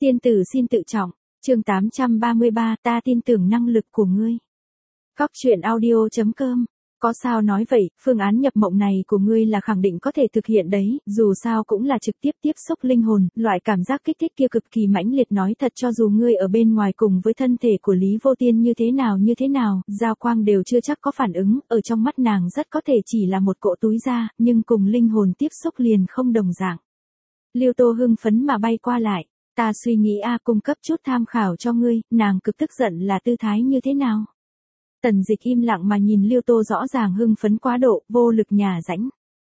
Tiên tử xin tự trọng, chương 833, ta tin tưởng năng lực của ngươi. Góc truyện audio.com. Có sao nói vậy, phương án nhập mộng này của ngươi là khẳng định có thể thực hiện đấy, dù sao cũng là trực tiếp tiếp xúc linh hồn, loại cảm giác kích thích kia cực kỳ mãnh liệt, nói thật cho dù ngươi ở bên ngoài cùng với thân thể của Lý Vô Tiên như thế nào, giao quang đều chưa chắc có phản ứng, ở trong mắt nàng rất có thể chỉ là một cỗ túi da, nhưng cùng linh hồn tiếp xúc liền không đồng dạng. Liêu Tô hưng phấn mà bay qua lại, ta suy nghĩ cung cấp chút tham khảo cho ngươi, nàng cực tức giận là tư thái như thế nào? Tần Dịch im lặng mà nhìn Liêu Tô rõ ràng hưng phấn quá độ, vô lực nhà rãnh.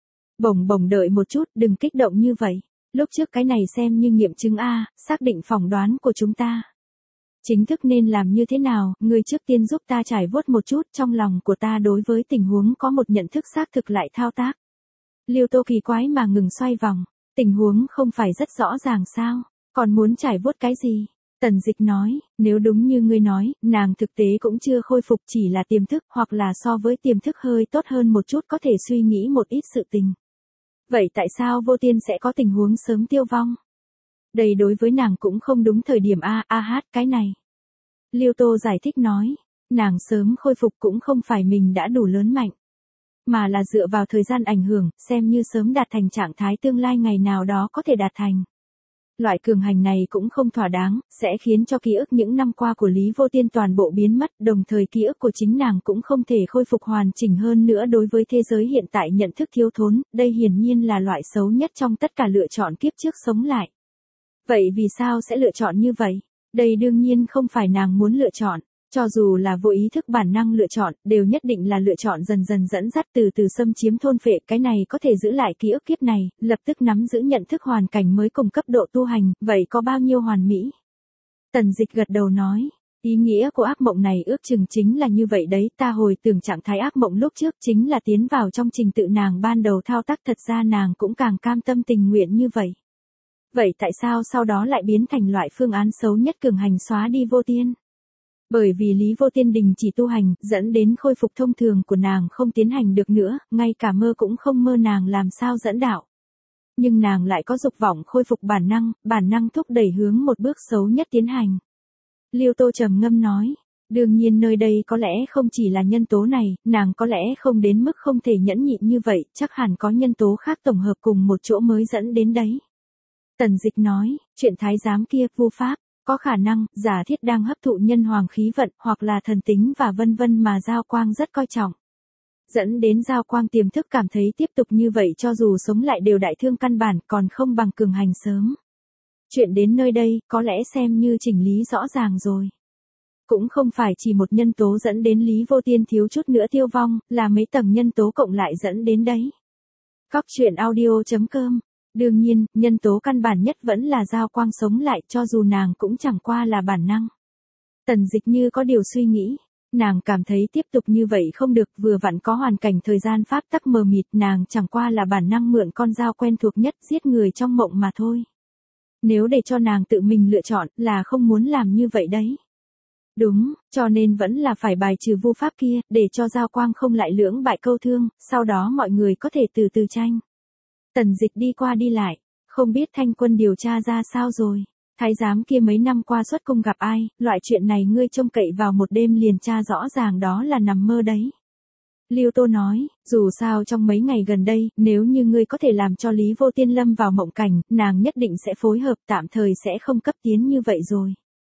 Bổng đợi một chút, đừng kích động như vậy. Lúc trước cái này xem như nghiệm chứng xác định phỏng đoán của chúng ta. Chính thức nên làm như thế nào, ngươi trước tiên giúp ta trải vuốt một chút, trong lòng của ta đối với tình huống có một nhận thức xác thực lại thao tác. Liêu Tô kỳ quái mà ngừng xoay vòng, tình huống không phải rất rõ ràng sao, còn muốn trải vuốt cái gì? Tần Dịch nói, nếu đúng như ngươi nói, nàng thực tế cũng chưa khôi phục, chỉ là tiềm thức, hoặc là so với tiềm thức hơi tốt hơn một chút, có thể suy nghĩ một ít sự tình. Vậy tại sao Vô Tiên sẽ có tình huống sớm tiêu vong? Đây đối với nàng cũng không đúng thời điểm cái này. Liêu Tô giải thích nói, nàng sớm khôi phục cũng không phải mình đã đủ lớn mạnh, mà là dựa vào thời gian ảnh hưởng, xem như sớm đạt thành trạng thái tương lai ngày nào đó có thể đạt thành. Loại cường hành này cũng không thỏa đáng, sẽ khiến cho ký ức những năm qua của Lý Vô Tiên toàn bộ biến mất, đồng thời ký ức của chính nàng cũng không thể khôi phục hoàn chỉnh, hơn nữa đối với thế giới hiện tại nhận thức thiếu thốn, đây hiển nhiên là loại xấu nhất trong tất cả lựa chọn kiếp trước sống lại. Vậy vì sao sẽ lựa chọn như vậy? Đây đương nhiên không phải nàng muốn lựa chọn. Cho dù là vô ý thức bản năng lựa chọn, đều nhất định là lựa chọn dần dần dẫn dắt từ từ xâm chiếm thôn phệ, cái này có thể giữ lại ký ức kiếp này, lập tức nắm giữ nhận thức hoàn cảnh mới cùng cấp độ tu hành, vậy có bao nhiêu hoàn mỹ? Tần Dịch gật đầu nói, ý nghĩa của ác mộng này ước chừng chính là như vậy đấy, ta hồi tưởng trạng thái ác mộng lúc trước chính là tiến vào trong trình tự nàng ban đầu thao tác, thật ra nàng cũng càng cam tâm tình nguyện như vậy. Vậy tại sao sau đó lại biến thành loại phương án xấu nhất cường hành xóa đi Vô Tiên? Bởi vì Lý Vô Tiên đình chỉ tu hành, dẫn đến khôi phục thông thường của nàng không tiến hành được nữa, ngay cả mơ cũng không mơ, nàng làm sao dẫn đạo. Nhưng nàng lại có dục vọng khôi phục bản năng thúc đẩy hướng một bước xấu nhất tiến hành. Liêu Tô trầm ngâm nói, đương nhiên nơi đây có lẽ không chỉ là nhân tố này, nàng có lẽ không đến mức không thể nhẫn nhịn như vậy, chắc hẳn có nhân tố khác tổng hợp cùng một chỗ mới dẫn đến đấy. Tần Dịch nói, chuyện thái giám kia, vu pháp. Có khả năng, giả thiết đang hấp thụ nhân hoàng khí vận, hoặc là thần tính và vân vân mà Giao Quang rất coi trọng. Dẫn đến Giao Quang tiềm thức cảm thấy tiếp tục như vậy cho dù sống lại đều đại thương căn bản, còn không bằng cường hành sớm. Chuyện đến nơi đây, có lẽ xem như chỉnh lý rõ ràng rồi. Cũng không phải chỉ một nhân tố dẫn đến Lý Vô Tiên thiếu chút nữa tiêu vong, là mấy tầng nhân tố cộng lại dẫn đến đấy. Góc truyện audio.com. Đương nhiên, nhân tố căn bản nhất vẫn là Giao Quang sống lại, cho dù nàng cũng chẳng qua là bản năng. Tần Dịch như có điều suy nghĩ, nàng cảm thấy tiếp tục như vậy không được, vừa vặn có hoàn cảnh thời gian pháp tắc mờ mịt, nàng chẳng qua là bản năng mượn con dao quen thuộc nhất giết người trong mộng mà thôi. Nếu để cho nàng tự mình lựa chọn, là không muốn làm như vậy đấy. Đúng, cho nên vẫn là phải bài trừ vu pháp kia, để cho Giao Quang không lại lưỡng bại câu thương, sau đó mọi người có thể từ từ tranh. Tần Dịch đi qua đi lại, không biết Thanh Quân điều tra ra sao rồi. Thái giám kia mấy năm qua xuất cung gặp ai, loại chuyện này ngươi trông cậy vào một đêm liền tra rõ ràng đó là nằm mơ đấy. Liêu Tô nói, dù sao trong mấy ngày gần đây, nếu như ngươi có thể làm cho Lý Vô Tiên lâm vào mộng cảnh, nàng nhất định sẽ phối hợp, tạm thời sẽ không cấp tiến như vậy rồi.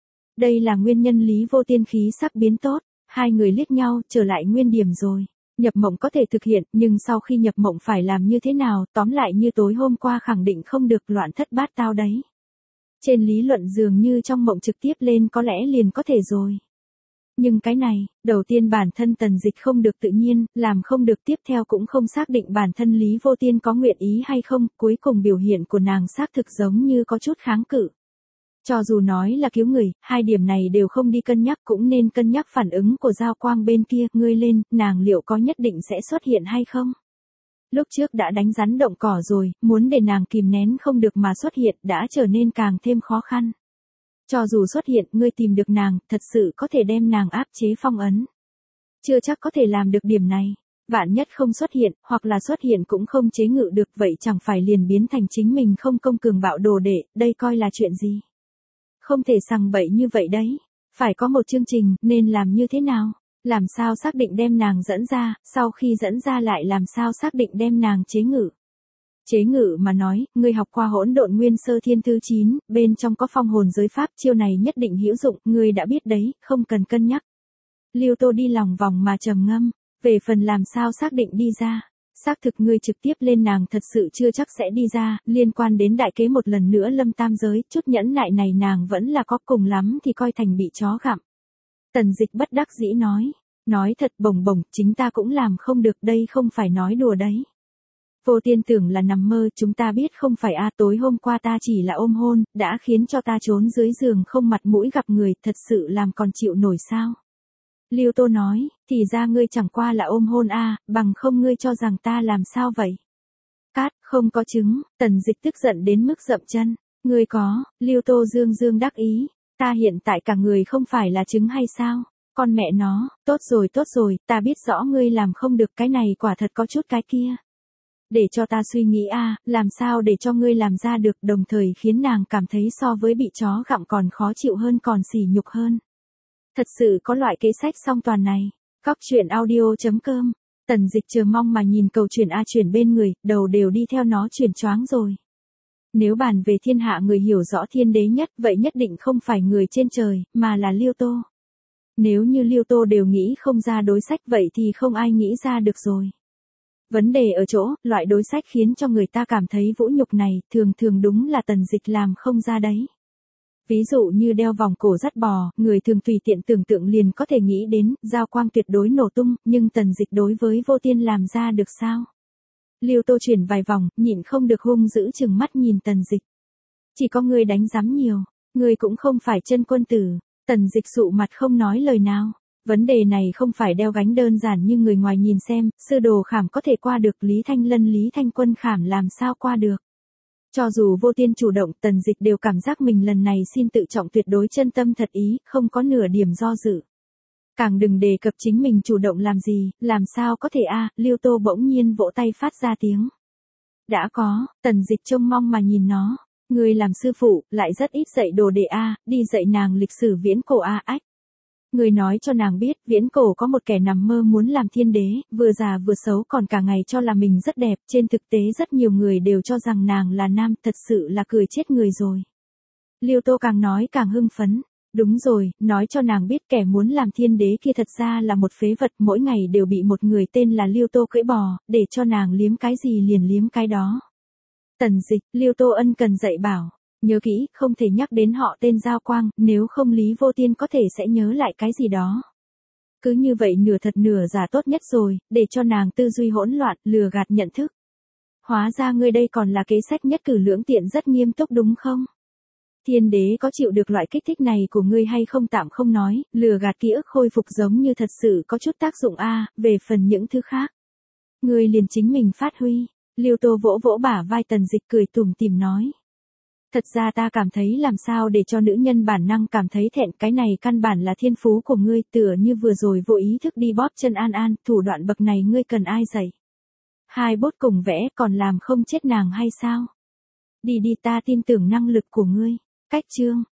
Đây là nguyên nhân Lý Vô Tiên khí sắc biến tốt, hai người liếc nhau, trở lại nguyên điểm rồi. Nhập mộng có thể thực hiện, nhưng sau khi nhập mộng phải làm như thế nào, tóm lại như tối hôm qua khẳng định không được, loạn thất bát tao đấy. Trên lý luận dường như trong mộng trực tiếp lên có lẽ liền có thể rồi. Nhưng cái này, đầu tiên bản thân Tần Dịch không được tự nhiên, làm không được, tiếp theo cũng không xác định bản thân Lý Vô Tiên có nguyện ý hay không, cuối cùng biểu hiện của nàng xác thực giống như có chút kháng cự. Cho dù nói là cứu người, hai điểm này đều không đi cân nhắc, cũng nên cân nhắc phản ứng của Giao Quang bên kia, ngươi lên, nàng liệu có nhất định sẽ xuất hiện hay không? Lúc trước đã đánh rắn động cỏ rồi, muốn để nàng kìm nén không được mà xuất hiện đã trở nên càng thêm khó khăn. Cho dù xuất hiện, ngươi tìm được nàng, thật sự có thể đem nàng áp chế phong ấn. Chưa chắc có thể làm được điểm này. Vạn nhất không xuất hiện, hoặc là xuất hiện cũng không chế ngự được, vậy chẳng phải liền biến thành chính mình không công cường bạo đồ đệ, đây coi là chuyện gì? Không thể sằng bậy như vậy đấy. Phải có một chương trình, nên làm như thế nào? Làm sao xác định đem nàng dẫn ra, sau khi dẫn ra lại làm sao xác định đem nàng chế ngự? Chế ngự mà nói, ngươi học qua Hỗn Độn Nguyên Sơ Thiên Thứ 9, bên trong có phong hồn giới pháp, chiêu này nhất định hữu dụng, ngươi đã biết đấy, không cần cân nhắc. Lưu Tô đi lòng vòng mà trầm ngâm, về phần làm sao xác định đi ra. Xác thực ngươi trực tiếp lên nàng thật sự chưa chắc sẽ đi ra, liên quan đến đại kế một lần nữa lâm tam giới, chút nhẫn nại này nàng vẫn là có, cùng lắm thì coi thành bị chó gặm. Tần Dịch bất đắc dĩ nói thật bồng bồng, chính ta cũng làm không được, đây không phải nói đùa đấy. Vô Tiên tưởng là nằm mơ, chúng ta biết không phải tối hôm qua ta chỉ là ôm hôn, đã khiến cho ta trốn dưới giường không mặt mũi gặp người, thật sự làm còn chịu nổi sao? Lưu Tô nói, thì ra ngươi chẳng qua là ôm hôn bằng không ngươi cho rằng ta làm sao vậy? Cát, không có chứng, Tần Dịch tức giận đến mức dậm chân, ngươi có, Lưu Tô dương dương đắc ý, ta hiện tại cả người không phải là trứng hay sao? Con mẹ nó, tốt rồi, ta biết rõ ngươi làm không được, cái này quả thật có chút cái kia. Để cho ta suy nghĩ làm sao để cho ngươi làm ra được, đồng thời khiến nàng cảm thấy so với bị chó gặm còn khó chịu hơn, còn sỉ nhục hơn. Thật sự có loại kế sách song toàn này. Góc truyện audio.com. Tần Dịch chờ mong mà nhìn cầu chuyển chuyển bên người, đầu đều đi theo nó chuyển choáng rồi. Nếu bàn về thiên hạ người hiểu rõ thiên đế nhất, vậy nhất định không phải người trên trời, mà là Lưu Tô. Nếu như Lưu Tô đều nghĩ không ra đối sách, vậy thì không ai nghĩ ra được rồi. Vấn đề ở chỗ, loại đối sách khiến cho người ta cảm thấy vũ nhục này, thường đúng là Tần Dịch làm không ra đấy. Ví dụ như đeo vòng cổ dắt bò, người thường tùy tiện tưởng tượng liền có thể nghĩ đến, giao quang tuyệt đối nổ tung, nhưng Tần Dịch đối với Vô Tiên làm ra được sao? Lưu Tô chuyển vài vòng, nhịn không được hung dữ chừng mắt nhìn Tần Dịch. Chỉ có ngươi đánh giám nhiều, ngươi cũng không phải chân quân tử. Tần Dịch sụ mặt không nói lời nào. Vấn đề này không phải đeo gánh đơn giản như người ngoài nhìn xem, sư đồ khảm có thể qua được, Lý Thanh Lân Lý Thanh Quân khảm làm sao qua được. Cho dù Vô Tiên chủ động, Tần Dịch đều cảm giác mình lần này xin tự trọng tuyệt đối chân tâm thật ý, không có nửa điểm do dự. Càng đừng đề cập chính mình chủ động làm gì, làm sao có thể Lưu Tô bỗng nhiên vỗ tay phát ra tiếng. Đã có, Tần Dịch trông mong mà nhìn nó, người làm sư phụ, lại rất ít dạy đồ đệ đi dạy nàng lịch sử viễn cổ ách. Người nói cho nàng biết, viễn cổ có một kẻ nằm mơ muốn làm thiên đế, vừa già vừa xấu, còn cả ngày cho là mình rất đẹp, trên thực tế rất nhiều người đều cho rằng nàng là nam, thật sự là cười chết người rồi. Lưu Tô càng nói càng hưng phấn. Đúng rồi, nói cho nàng biết kẻ muốn làm thiên đế kia thật ra là một phế vật, mỗi ngày đều bị một người tên là Lưu Tô cưỡi bò, để cho nàng liếm cái gì liền liếm cái đó. Tần Dịch, Lưu Tô ân cần dạy bảo. Nhớ kỹ, không thể nhắc đến họ tên Giao Quang, nếu không Lý Vô Tiên có thể sẽ nhớ lại cái gì đó. Cứ như vậy nửa thật nửa giả tốt nhất rồi, để cho nàng tư duy hỗn loạn, lừa gạt nhận thức. Hóa ra ngươi đây còn là kế sách nhất cử lưỡng tiện rất nghiêm túc đúng không? Thiên đế có chịu được loại kích thích này của ngươi hay không tạm không nói, lừa gạt ký ức khôi phục giống như thật sự có chút tác dụng về phần những thứ khác. Ngươi liền chính mình phát huy. Lưu Tô vỗ vỗ bả vai Tần Dịch cười tủm tỉm nói. Thật ra ta cảm thấy làm sao để cho nữ nhân bản năng cảm thấy thẹn, cái này căn bản là thiên phú của ngươi, tựa như vừa rồi vô ý thức đi bóp chân An, thủ đoạn bậc này ngươi cần ai dạy? Hai bút cùng vẽ còn làm không chết nàng hay sao? Đi ta tin tưởng năng lực của ngươi. Cách chương